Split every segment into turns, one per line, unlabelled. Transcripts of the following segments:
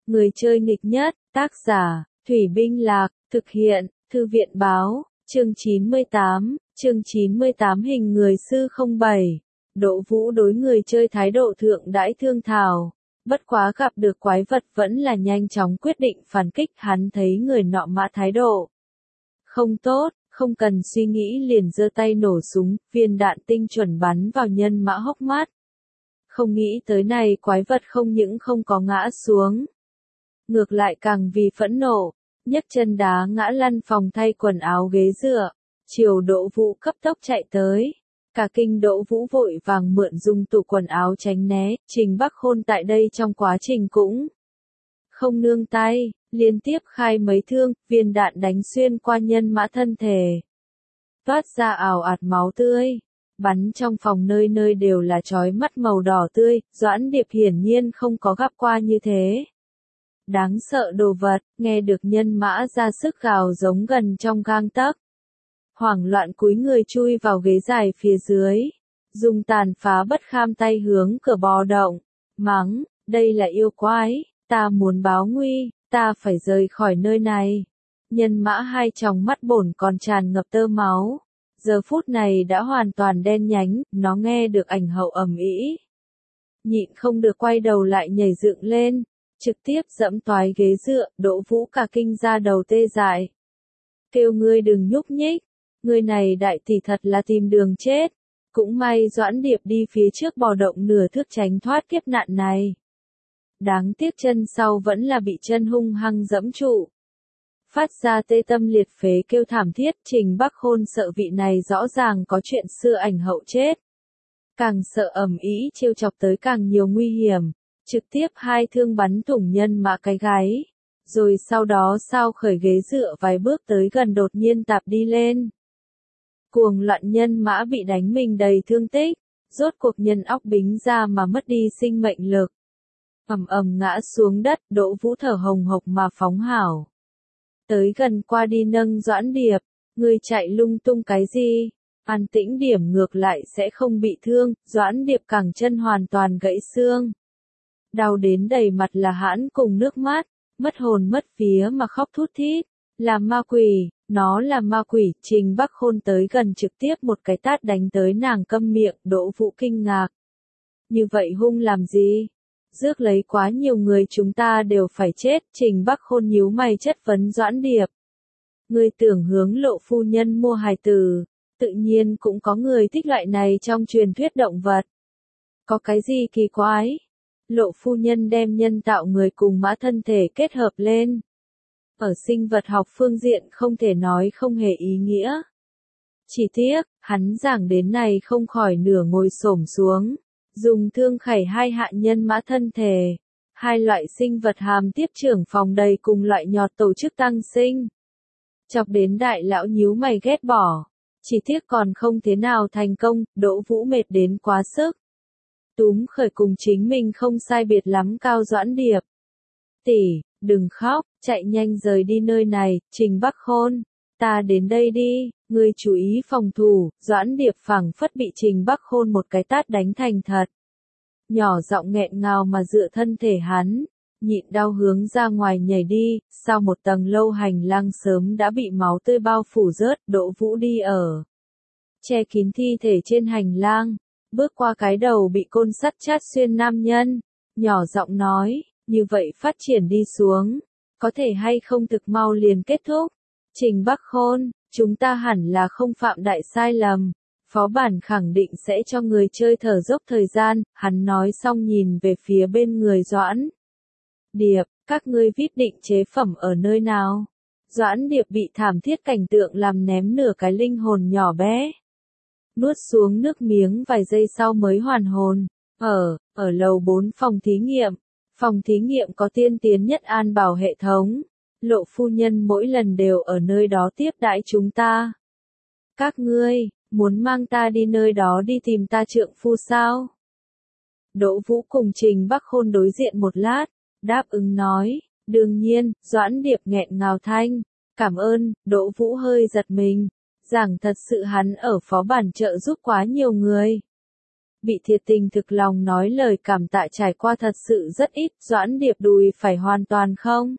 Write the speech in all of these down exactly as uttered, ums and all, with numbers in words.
Người chơi nghịch nhất, tác giả, Thủy Binh Lạc, thực hiện, Thư viện báo, chương chín mươi tám, chương chín mươi tám hình người sư không bảy. Đỗ Vũ đối người chơi thái độ thượng đãi thương thảo, bất quá gặp được quái vật vẫn là nhanh chóng quyết định phản kích, hắn thấy người nọ mã thái độ không tốt, không cần suy nghĩ liền giơ tay nổ súng, viên đạn tinh chuẩn bắn vào nhân mã hốc mắt. Không nghĩ tới này quái vật không những không có ngã xuống, ngược lại càng vì phẫn nộ, nhấc chân đá ngã lăn phòng thay quần áo ghế dựa, chiều Đỗ Vũ cấp tốc chạy tới. Cả kinh Đỗ Vũ vội vàng mượn dùng tủ quần áo tránh né, Trình Bắc Khôn tại đây trong quá trình cũng không nương tay, liên tiếp khai mấy thương, viên đạn đánh xuyên qua nhân mã thân thể, toát ra ảo ạt máu tươi, bắn trong phòng nơi nơi đều là chói mắt màu đỏ tươi, Doãn Điệp hiển nhiên không có gặp qua như thế. Đáng sợ đồ vật, nghe được nhân mã ra sức gào giống gần trong gang tấc. Hoảng loạn cúi người chui vào ghế dài phía dưới, dùng tàn phá bất kham tay hướng cửa bò động, mắng, đây là yêu quái, ta muốn báo nguy, ta phải rời khỏi nơi này. Nhân mã hai tròng mắt bổn còn tràn ngập tơ máu, giờ phút này đã hoàn toàn đen nhánh, nó nghe được ảnh hậu ầm ĩ, nhịn không được quay đầu lại nhảy dựng lên, trực tiếp dẫm toái ghế dựa, Đỗ Vũ cả kinh ra đầu tê dại. Kêu ngươi đừng nhúc nhích. Người này đại tỷ thật là tìm đường chết. Cũng may Doãn Điệp đi phía trước bò động nửa thước tránh thoát kiếp nạn này. Đáng tiếc chân sau vẫn là bị chân hung hăng dẫm trụ. Phát ra tê tâm liệt phế kêu thảm thiết, Trình Bắc Khôn sợ vị này rõ ràng có chuyện xưa ảnh hậu chết. Càng sợ ầm ĩ trêu chọc tới càng nhiều nguy hiểm, trực tiếp hai thương bắn thủng nhân mã cái gáy. Rồi sau đó sao khởi ghế dựa vài bước tới gần đột nhiên tạp đi lên. Cuồng loạn nhân mã bị đánh mình đầy thương tích, rốt cuộc nhân óc bính ra mà mất đi sinh mệnh lực. Ầm ầm ngã xuống đất, Đỗ Vũ thở hồng hộc mà phóng hảo. Tới gần qua đi nâng Doãn Điệp, người chạy lung tung cái gì? An tĩnh điểm ngược lại sẽ không bị thương, Doãn Điệp cẳng chân hoàn toàn gãy xương. Đau đến đầy mặt là hãn cùng nước mắt, mất hồn mất vía mà khóc thút thít, là ma quỷ. Nó là ma quỷ, Trình Bắc Khôn tới gần trực tiếp một cái tát đánh tới nàng câm miệng, Đỗ Vũ kinh ngạc. Như vậy hung làm gì? Rước lấy quá nhiều người chúng ta đều phải chết, Trình Bắc Khôn nhíu mày chất vấn Doãn Điệp. Người tưởng hướng Lộ phu nhân mua hài tử, tự nhiên cũng có người thích loại này trong truyền thuyết động vật. Có cái gì kỳ quái? Lộ phu nhân đem nhân tạo người cùng mã thân thể kết hợp lên. Ở sinh vật học phương diện không thể nói không hề ý nghĩa. Chỉ tiếc, hắn giảng đến này không khỏi nửa ngồi xổm xuống, dùng thương khẩy hai hạ nhân mã thân thể. Hai loại sinh vật hàm tiếp trưởng phòng đầy cùng loại nhọt tổ chức tăng sinh. Chọc đến đại lão nhíu mày ghét bỏ. Chỉ tiếc còn không thế nào thành công, Đỗ Vũ mệt đến quá sức. Túm khởi cùng chính mình không sai biệt lắm Cao Doãn Điệp. Tỷ, đừng khóc, chạy nhanh rời đi nơi này, Trình Bắc Khôn, ta đến đây đi, ngươi chú ý phòng thủ, Doãn Điệp phảng phất bị Trình Bắc Khôn một cái tát đánh thành thật. Nhỏ giọng nghẹn ngào mà dựa thân thể hắn, nhịn đau hướng ra ngoài nhảy đi, sau một tầng lâu hành lang sớm đã bị máu tươi bao phủ rớt, Đỗ Vũ đi ở che kín thi thể trên hành lang, bước qua cái đầu bị côn sắt chát xuyên nam nhân, nhỏ giọng nói. Như vậy phát triển đi xuống, có thể hay không thực mau liền kết thúc. Trình Bắc Khôn, chúng ta hẳn là không phạm đại sai lầm. Phó bản khẳng định sẽ cho người chơi thở dốc thời gian, hắn nói xong nhìn về phía bên người Doãn Điệp, các ngươi viết định chế phẩm ở nơi nào? Doãn Điệp bị thảm thiết cảnh tượng làm ném nửa cái linh hồn nhỏ bé. Nuốt xuống nước miếng vài giây sau mới hoàn hồn. Ở, ở lầu bốn phòng thí nghiệm. Phòng thí nghiệm có tiên tiến nhất an bảo hệ thống. Lộ phu nhân mỗi lần đều ở nơi đó tiếp đãi chúng ta. Các ngươi, muốn mang ta đi nơi đó đi tìm ta trượng phu sao? Đỗ Vũ cùng Trình Bắc Khôn đối diện một lát, đáp ứng nói, đương nhiên, Doãn Điệp nghẹn ngào thanh, cảm ơn, Đỗ Vũ hơi giật mình, rằng thật sự hắn ở phó bản trợ giúp quá nhiều người. bị thiệt tình thực lòng nói lời cảm tạ trải qua thật sự rất ít, Doãn Điệp đùi phải hoàn toàn không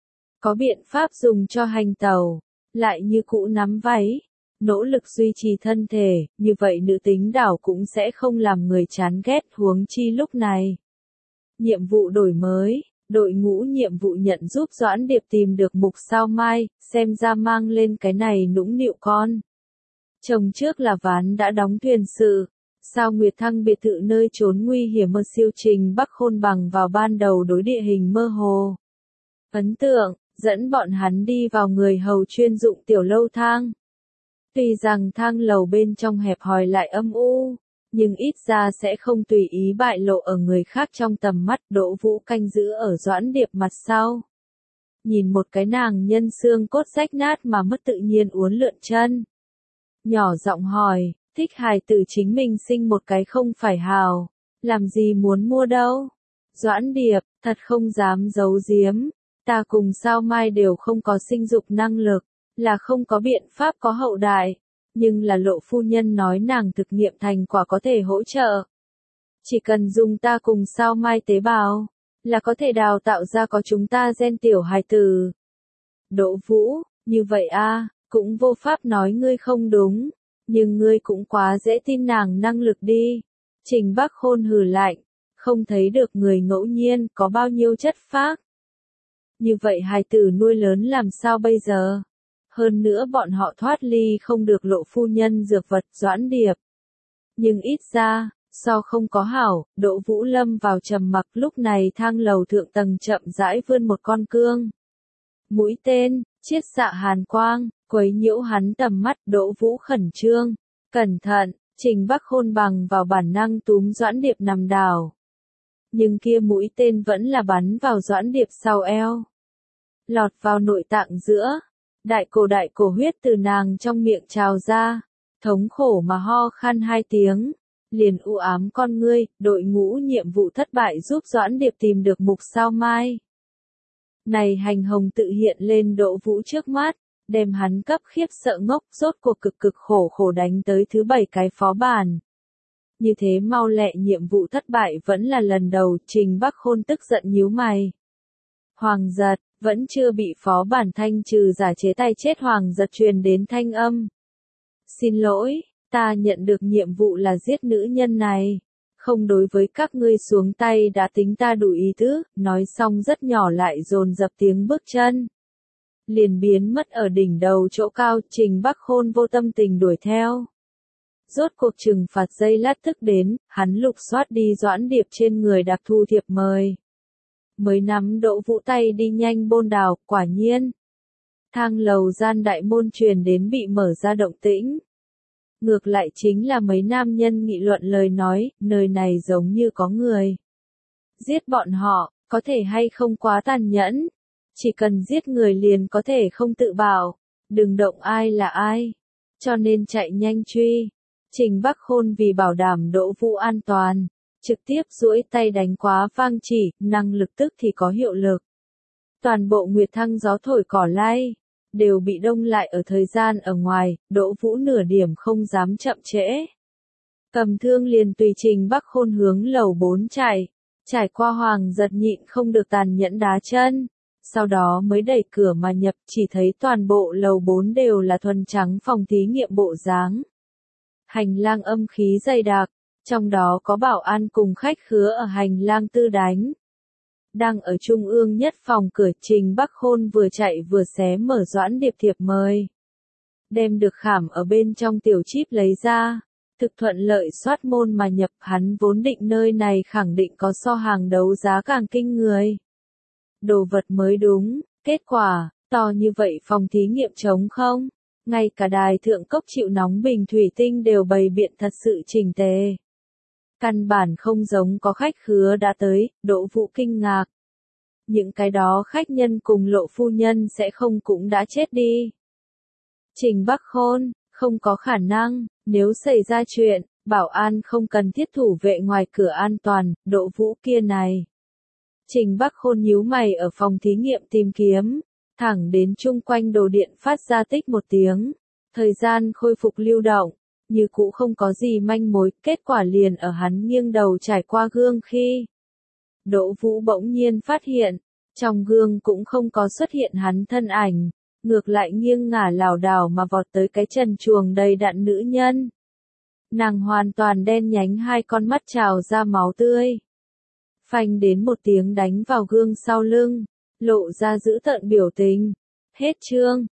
có biện pháp dùng cho hành tẩu, lại như cũ nắm váy, nỗ lực duy trì thân thể, như vậy nữ tính đảo cũng sẽ không làm người chán ghét, huống chi lúc này. Nhiệm vụ đổi mới, đội ngũ nhiệm vụ nhận giúp Doãn Điệp tìm được Mục Sao Mai, xem ra mang lên cái này nũng nịu con. Chồng trước là Ván đã đóng thuyền sự, Sao Nguyệt Thăng biệt thự nơi trốn nguy hiểm mơ siêu Trình Bắc Khôn bằng vào ban đầu đối địa hình mơ hồ. Ấn tượng, dẫn bọn hắn đi vào người hầu chuyên dụng tiểu lâu thang. Tuy rằng thang lầu bên trong hẹp hòi lại âm u, nhưng ít ra sẽ không tùy ý bại lộ ở người khác trong tầm mắt. Đỗ Vũ canh giữ ở Doãn Điệp mặt sau. Nhìn một cái nàng nhân xương cốt rách nát mà mất tự nhiên uốn lượn chân. Nhỏ giọng hỏi, thích hài tử chính mình sinh một cái không phải hào, làm gì muốn mua đâu. Doãn Điệp, thật không dám giấu giếm, ta cùng Sao Mai đều không có sinh dục năng lực, là không có biện pháp có hậu đại, nhưng là Lộ phu nhân nói nàng thực nghiệm thành quả có thể hỗ trợ. Chỉ cần dùng ta cùng Sao Mai tế bào, là có thể đào tạo ra có chúng ta gen tiểu hài tử. Đỗ Vũ, như vậy a, cũng vô pháp nói ngươi không đúng, nhưng ngươi cũng quá dễ tin nàng năng lực đi. Trình Bắc Khôn hừ lạnh, không thấy được người ngẫu nhiên có bao nhiêu chất phác. Như vậy hài tử nuôi lớn làm sao bây giờ? Hơn nữa bọn họ thoát ly không được Lộ phu nhân dược vật Doãn Điệp. Nhưng ít ra, so không có hảo, Đỗ Vũ lâm vào trầm mặc. Lúc này thang lầu thượng tầng chậm rãi vươn một con cương. Mũi tên, chiết xạ hàn quang, quấy nhiễu hắn tầm mắt. Đỗ Vũ khẩn trương, cẩn thận, Trình Bắc Khôn bằng vào bản năng túm Doãn Điệp nằm đảo. Nhưng kia mũi tên vẫn là bắn vào Doãn Điệp sau eo. Lọt vào nội tạng giữa. Đại cổ đại cổ huyết từ nàng trong miệng trào ra. Thống khổ mà ho khan hai tiếng. Liền u ám con ngươi, đội ngũ nhiệm vụ thất bại giúp Doãn Điệp tìm được Mục Sao Mai. Này hành hồng tự hiện lên Đỗ Vũ trước mắt, đem hắn cấp khiếp sợ ngốc, rốt cuộc cực cực khổ khổ đánh tới thứ bảy cái phó bản. Như thế mau lẹ nhiệm vụ thất bại vẫn là lần đầu. Trình Bắc Khôn tức giận nhíu mày. Hoàng giật, vẫn chưa bị phó bản thanh trừ giả chế tay chết. Hoàng giật truyền đến thanh âm. Xin lỗi, ta nhận được nhiệm vụ là giết nữ nhân này. Không đối với các ngươi xuống tay đã tính ta đủ ý tứ. Nói xong rất nhỏ lại dồn dập tiếng bước chân. Liền biến mất ở đỉnh đầu chỗ cao. Trình Bắc Khôn vô tâm tình đuổi theo. Rốt cuộc trừng phạt dây lát thức đến, hắn lục soát đi Doãn Điệp trên người đặc thu thiệp mời. Mới nắm Đỗ Vũ tay đi nhanh bôn đào, quả nhiên. Thang lầu gian đại môn truyền đến bị mở ra động tĩnh. Ngược lại chính là mấy nam nhân nghị luận lời nói, nơi này giống như có người. Giết bọn họ, có thể hay không quá tàn nhẫn. Chỉ cần giết người liền có thể không tự bảo, đừng động ai là ai. Cho nên chạy nhanh truy. Trình Bắc Khôn vì bảo đảm Đỗ Vũ an toàn, trực tiếp duỗi tay đánh quá vang chỉ, năng lực tức thì có hiệu lực. Toàn bộ Nguyệt Thăng gió thổi cỏ lay, đều bị đông lại ở thời gian ở ngoài. Đỗ Vũ nửa điểm không dám chậm trễ. Cầm thương liền tùy Trình Bắc Khôn hướng lầu bốn chạy, trải qua Hoàng giật nhịn không được tàn nhẫn đá chân. Sau đó mới đẩy cửa mà nhập, chỉ thấy toàn bộ lầu bốn đều là thuần trắng phòng thí nghiệm bộ dáng. Hành lang âm khí dày đặc, trong đó có bảo an cùng khách khứa ở hành lang tư đánh. Đang ở trung ương nhất phòng cửa, Trình Bắc Khôn vừa chạy vừa xé mở Doãn Điệp thiệp mời. Đem được khảm ở bên trong tiểu chip lấy ra, thực thuận lợi soát môn mà nhập. Hắn vốn định nơi này khẳng định có so hàng đấu giá càng kinh người. Đồ vật mới đúng, kết quả, to như vậy phòng thí nghiệm trống không. Ngay cả đài thượng cốc chịu nóng bình thủy tinh đều bày biện thật sự chỉnh tề. Căn bản không giống có khách khứa đã tới. Đỗ Vũ kinh ngạc. Những cái đó khách nhân cùng Lộ phu nhân sẽ không cũng đã chết đi. Trình Bắc Khôn, không có khả năng, nếu xảy ra chuyện, bảo an không cần thiết thủ vệ ngoài cửa an toàn. Đỗ Vũ kia này. Trình Bắc Khôn nhíu mày ở phòng thí nghiệm tìm kiếm. Thẳng đến chung quanh đồ điện phát ra tích một tiếng. Thời gian khôi phục lưu động. như cũ không có gì manh mối, kết quả liền ở hắn nghiêng đầu trải qua gương khi. Đỗ Vũ bỗng nhiên phát hiện, trong gương cũng không có xuất hiện hắn thân ảnh, ngược lại nghiêng ngả lảo đảo mà vọt tới cái trần truồng đầy đặn nữ nhân. Nàng hoàn toàn đen nhánh, hai con mắt trào ra máu tươi. Phanh đến một tiếng đánh vào gương sau lưng, lộ ra dữ tợn biểu tình. Hết chương.